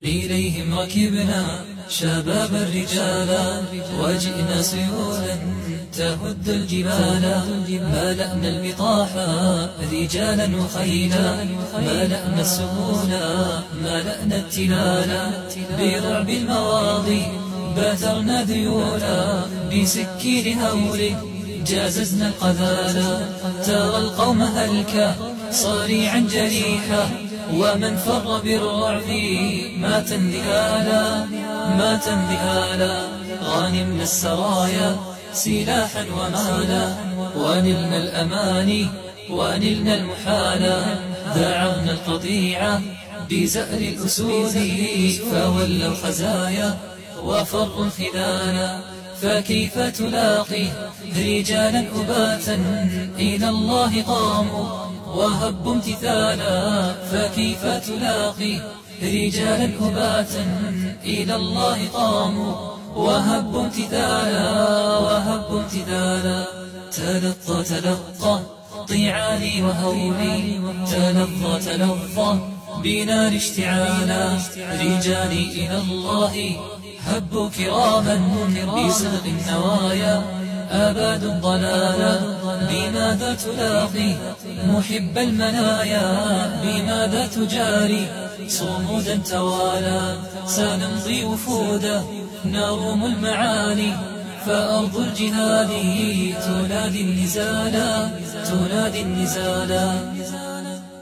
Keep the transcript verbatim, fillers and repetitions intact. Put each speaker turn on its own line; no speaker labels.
إليهم ركبنا شباب الرجال وجئنا سيولا تهد الجبال. ملأنا البطاحة رجالا وخيلا، ملأنا السهولا ملأنا التلالا. برعب المواضي باترنا ذيولا، بسكين هول جاززنا القذالا. ترى القوم هلكا صريعا جريحا، ومن فر بالرعب مات انذهالا مات انذهالا. غانمنا السرايا سلاحا ومالا، ونلنا الأماني ونلنا المحالا. دعونا القطيعة بزأر الأسود، فولوا خزايا وفروا الخذالا. فكيف تلاقي رجالا أباتا إلى الله قاموا وهبوا امتثالا. فكيف تلاقي رجالا أباتا إلى الله قاموا وهبوا امتثالا وهبوا امتثالا. تلظى تلظى طيعاني وهولي، تلظى تلظى بنار اشتعالا. رجالي إلى الله هبوا كراما بصدق النوايا، أبادوا الضلالا. بماذا تلاقي محب المنايا، بماذا تجاري صمودا توالى. سنمضي وفودا نروم المعالي، فأرض الجهاد تنادي النزالا تنادي النزالا.